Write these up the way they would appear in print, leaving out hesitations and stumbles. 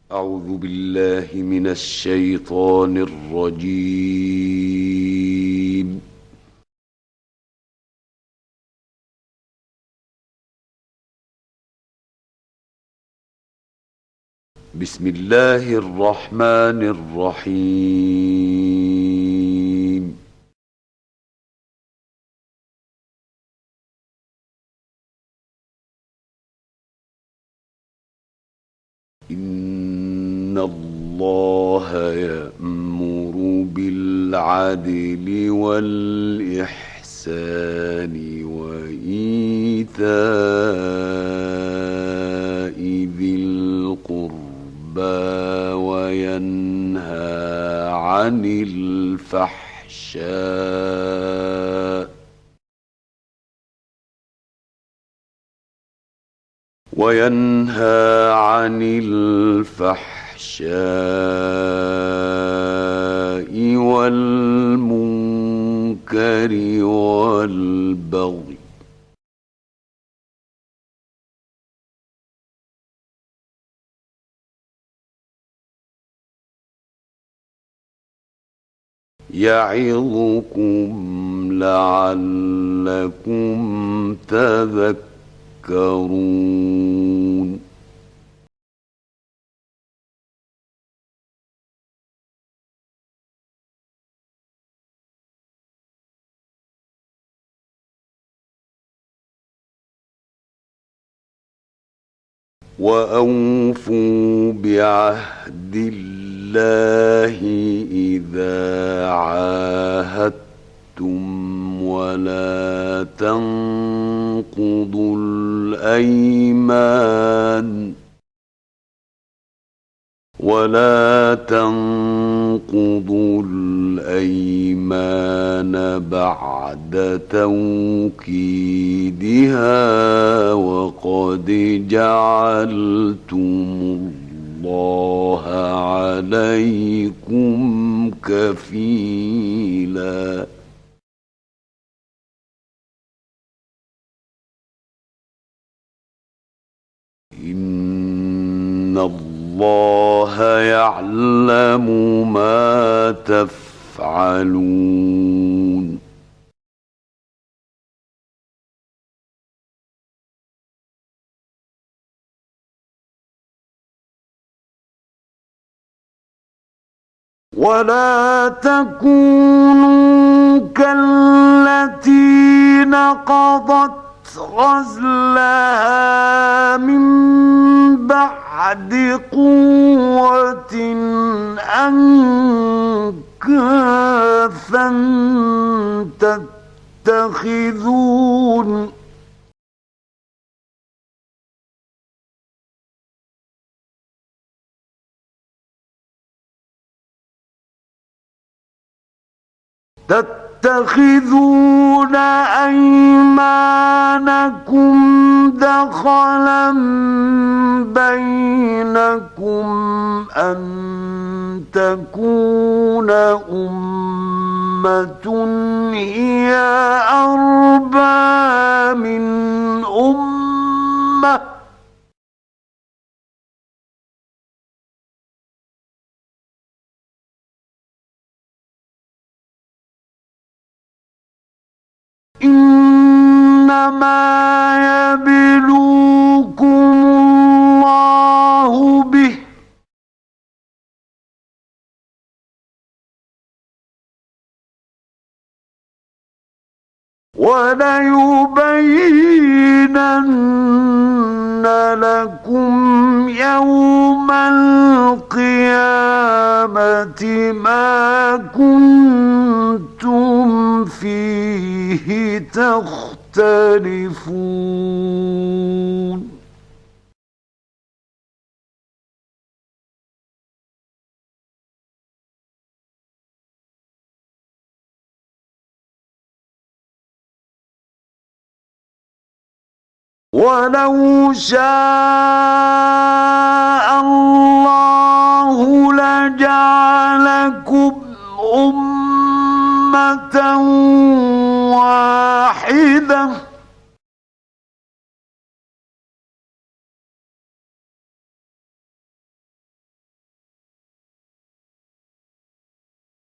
أعوذ بالله من الشيطان الرجيم. بسم الله الرحمن الرحيم. إن الله يأمر بالعدل والإحسان وإيتاء ذي القربى وينهى عن الفحشاء والمنكر والبغي يعظكم لعلكم تذكرون. وأوفوا بعهد الله إذا عاهدتم ولا تنقضوا الأيمان بعد توكيدها وقد جعلتم الله عليكم كفيلا. إن الله يعلم ما تفعلون. ولا تكونوا كالتي نقضت غزلها من بعد قوة أنكاثا تتخذون أيمانكم دخلا بينكم أن تكون أمة هي أربى من أمة إنما يبلوكم الله به وليبينن لكم يوم القيامة ما كنتم فيه تختلفون. ولو شاء الله لجعلكم أمة واحدة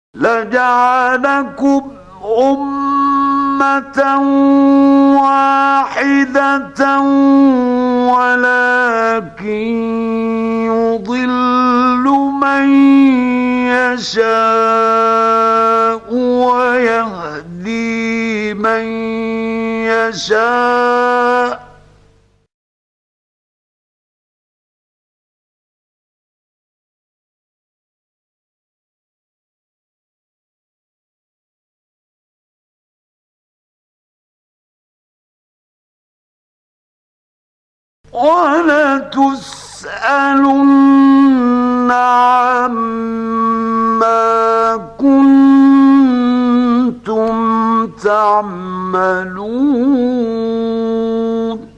لجعلكم أمة واحدة ولكن يضل من يشاء ويهدي من يشاء ولتسألن عما كنتم تعملون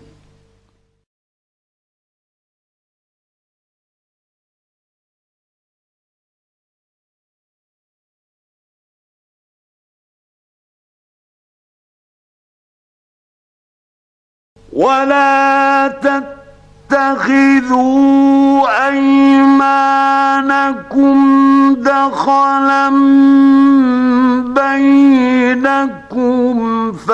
ولا تتخذوا أيمانكم دخلا بينكم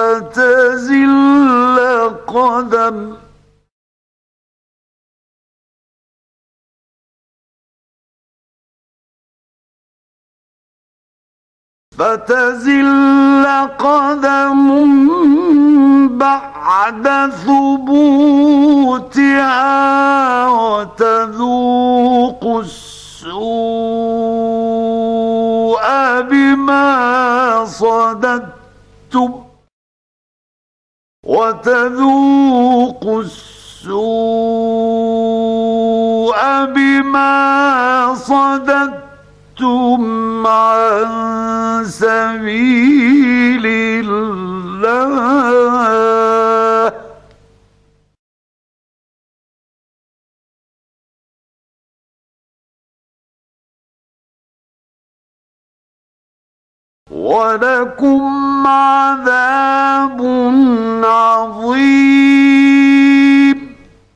فتزل قدم بعد ثبوتها وتذوق السوء بما صددتم عن سبيل الله ولكم عذاب عظيم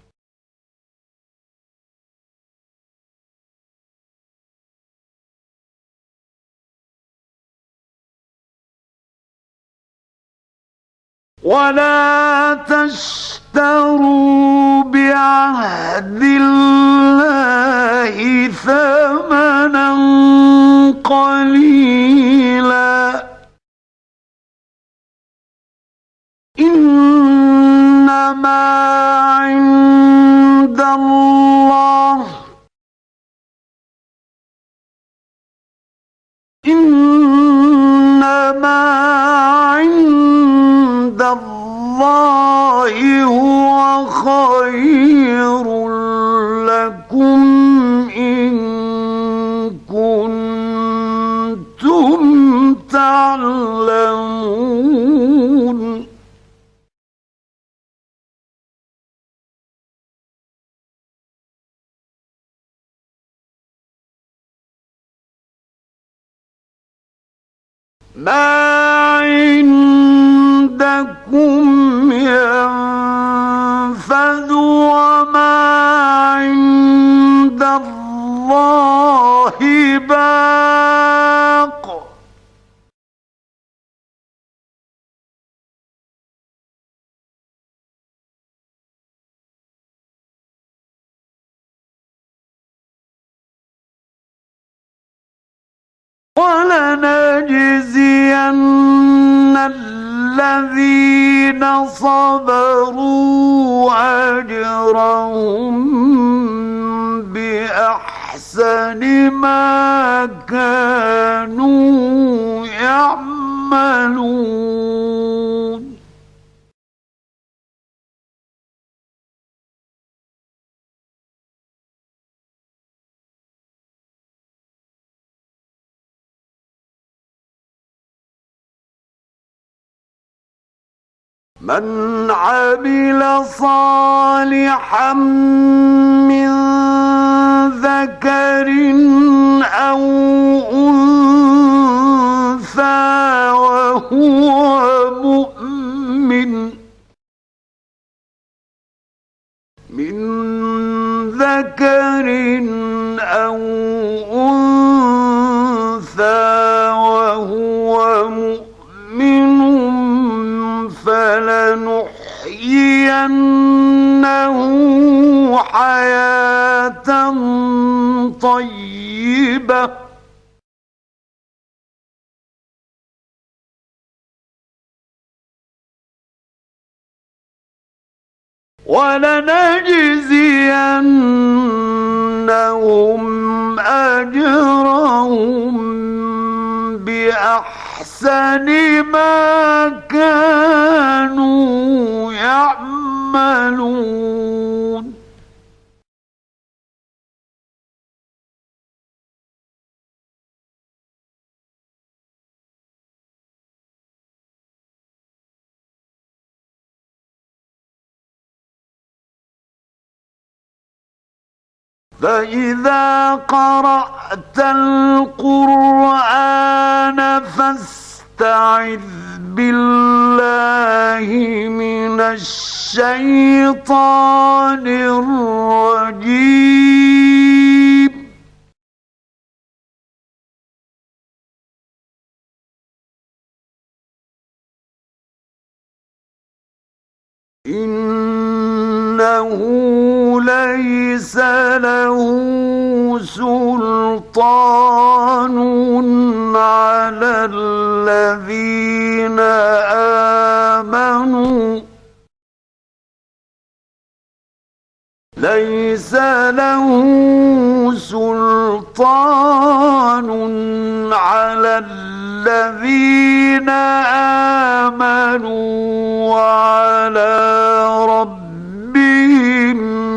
ولا تشتروا بعهد الله ثمنا قليلا إنما عند الله هو خير لكم إن كنتم تعلمون ما عندكم ينفد وما عند الله باق ولنجزين الذين صبروا أجرهم بأحسن ما كانوا يعملون من عمل صالحا من ذكر أو أنثى وهو مؤمن من ذكر أو أنثى طيبة ولنجزينهم أجرهم بأحسن ما كانوا يعملون فإذا قرأت القرآن فاستعذ بالله من الشيطان الرجيم إنه ليس له سلطان على الذين آمنوا ليس له سلطان على الذين آمنوا وعلى ربهم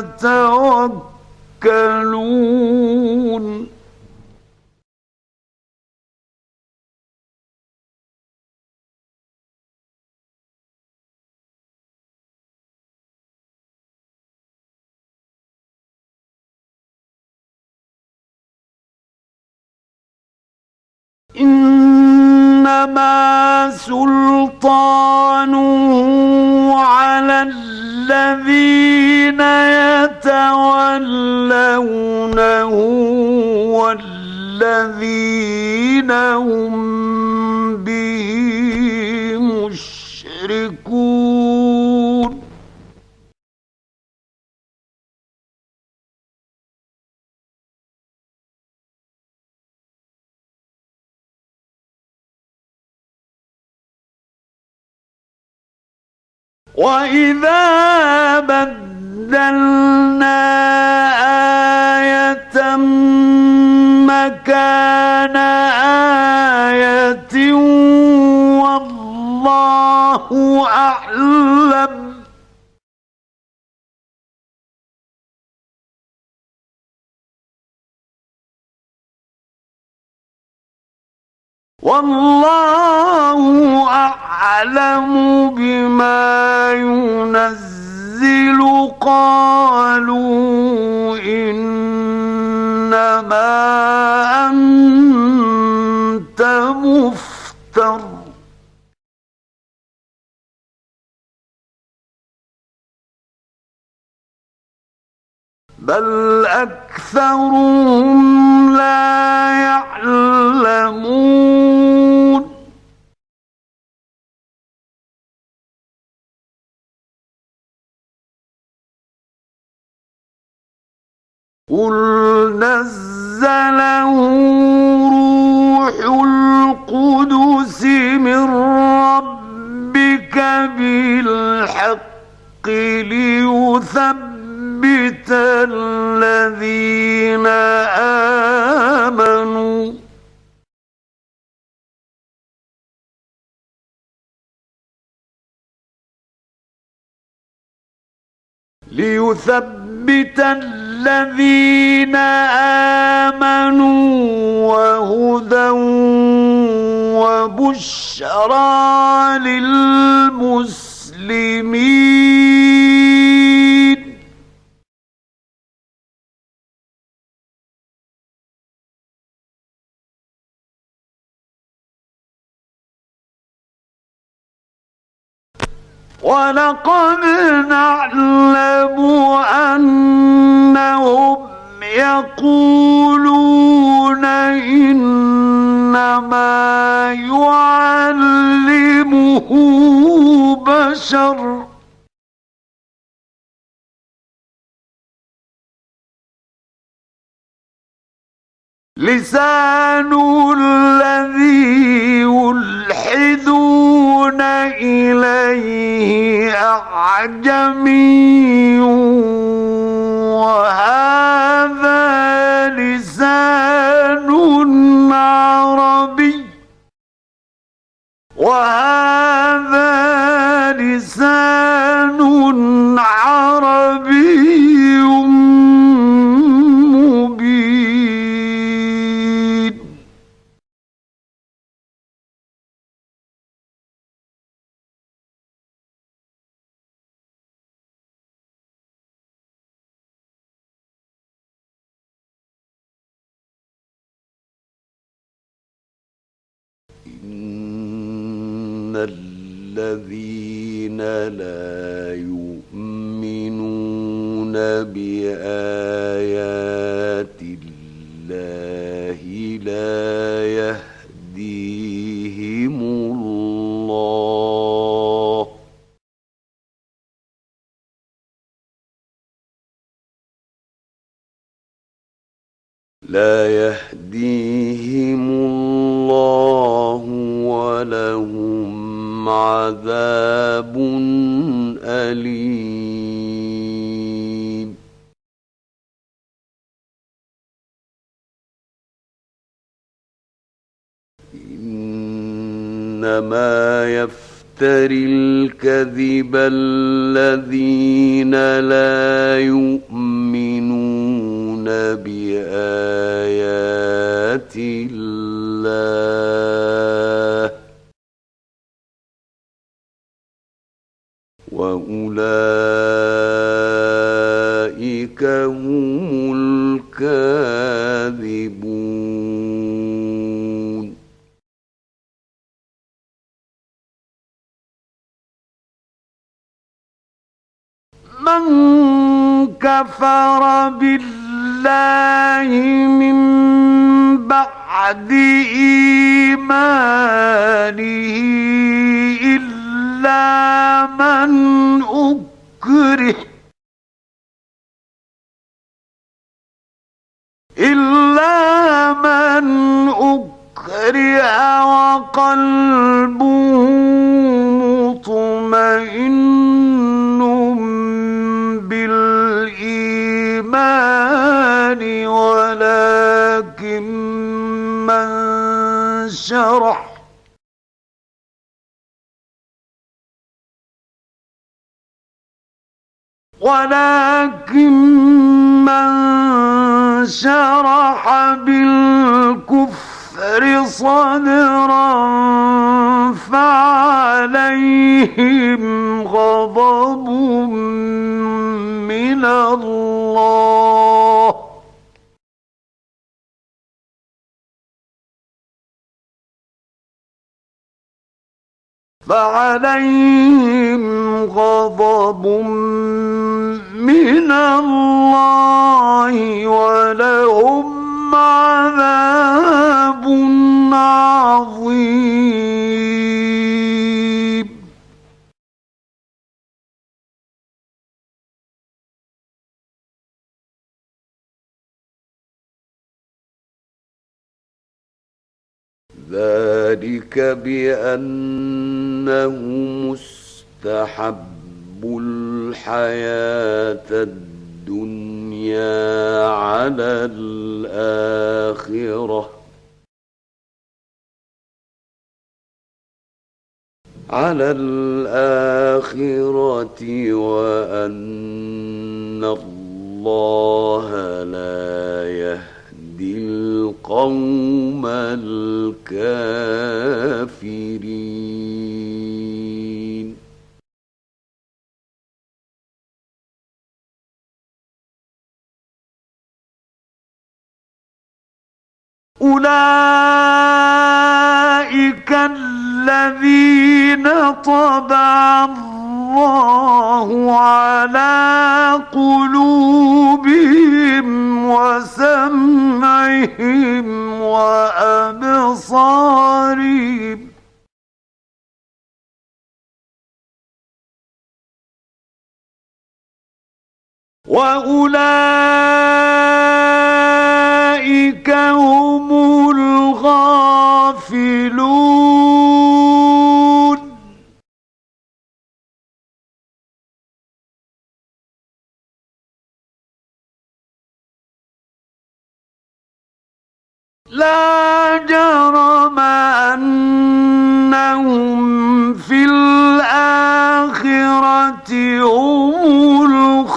يتوكلون إنما سلطانه على الذين يتولونه والذين هم به مشركون وإذا بدلنا آية مكان آية والله أعلم والله أعلم بما ينزل قالوا إنما أنت مفتر بل أكثرهم لا يعلمون قل نزله روح القدس من ربك بالحق ليثبت الذين آمنوا وهدى وبشرى للمسلمين ولقد نعلم أنهم يقولون إنما يعلمه بشر لسان الذي يلحدون إليه أعجمي وهذا لسان عربي مبين. إن الذين لا يؤمنون بآيات الله لا يهديهم الله ولهم عذاب أليم. إنما يفتري الكذب الذين لا يؤمنون بآيات الله وأولئك هم الكاذبون. من كفر بالله من بعد إيمانه إلا من أكره وقلبه مطمئن بالإيمان ولكن من شرح بالكفر صدرا فعليهم غضب من الله ولهم عذاب عظيم. ذلك بأنه مستحب الحياة الدنيا على الآخرة وأن الله لا يهدي القوم الكافرين. أولئك الذين طبع الله على قلوبهم وسمعهم وأبصارهم وأولئك هم لا جرم أنهم في الآخرة هم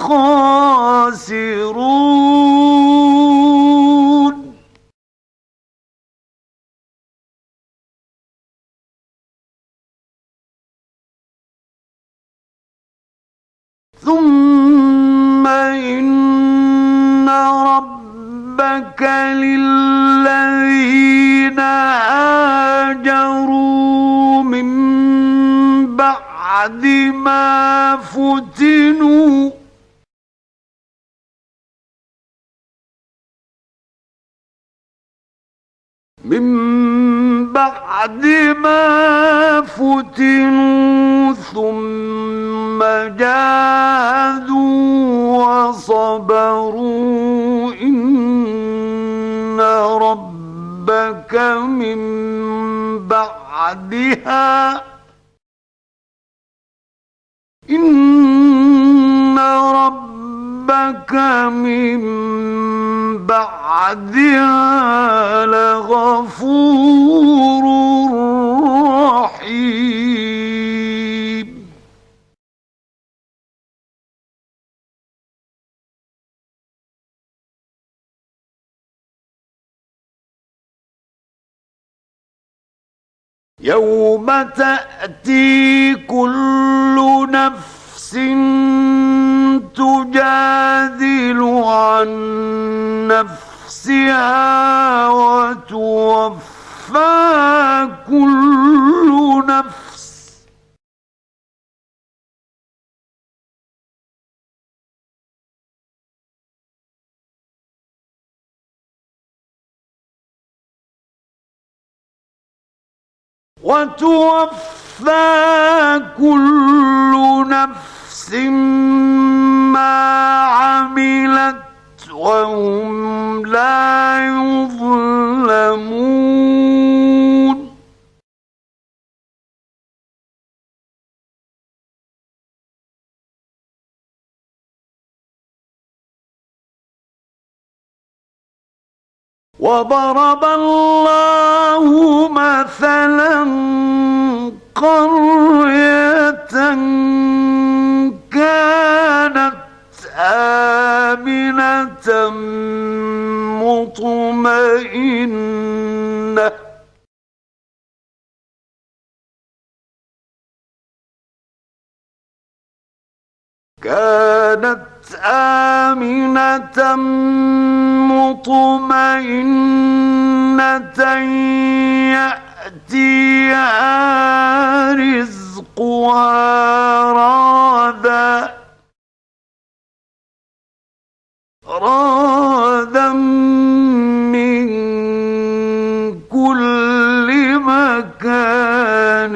الخاسرون. ثم إن ربك للذين هاجروا من بعد ما فتنوا ثم جاهدوا وصبروا إن ربك من بعدها لغفور رحيم. يوم تأتي كل نفس تجادل عن نفسها وتوفى كل نفس ما عملت وهم لا يظلمون. وضرب الله مثلا قرية كانت آمنة مطمئنة يأتيها رزقها رغدا من كل مكان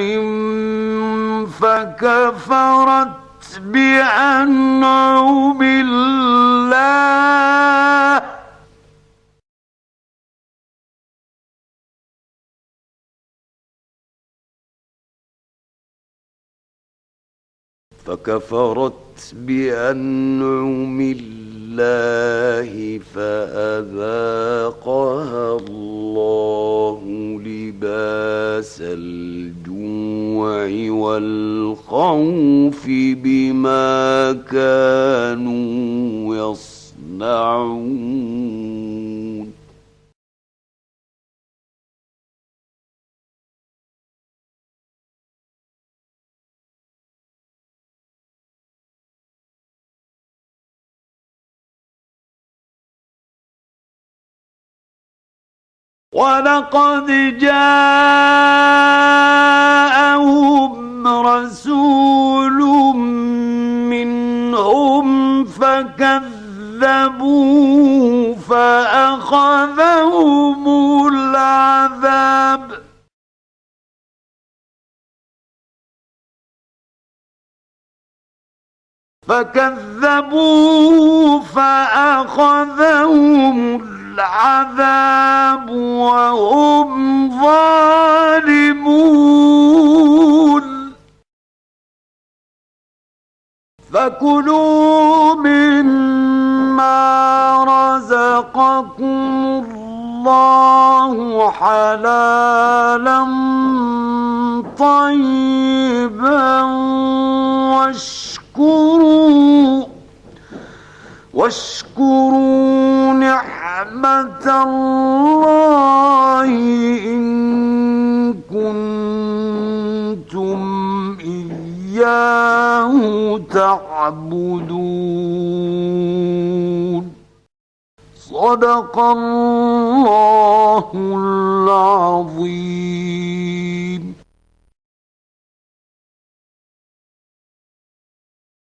فكفرت بأنعم الله فأذاقها الله لباس الجوع والخوف بما كانوا يصنعون. ولقد جاءهم رسول منهم فكذبوا فأخذهم العذاب وهم ظالمون. فكلوا مما رزقكم الله حلالا طيبا واشكروا نعمة الله إن كنتم إياه تعبدون. صدق الله العظيم.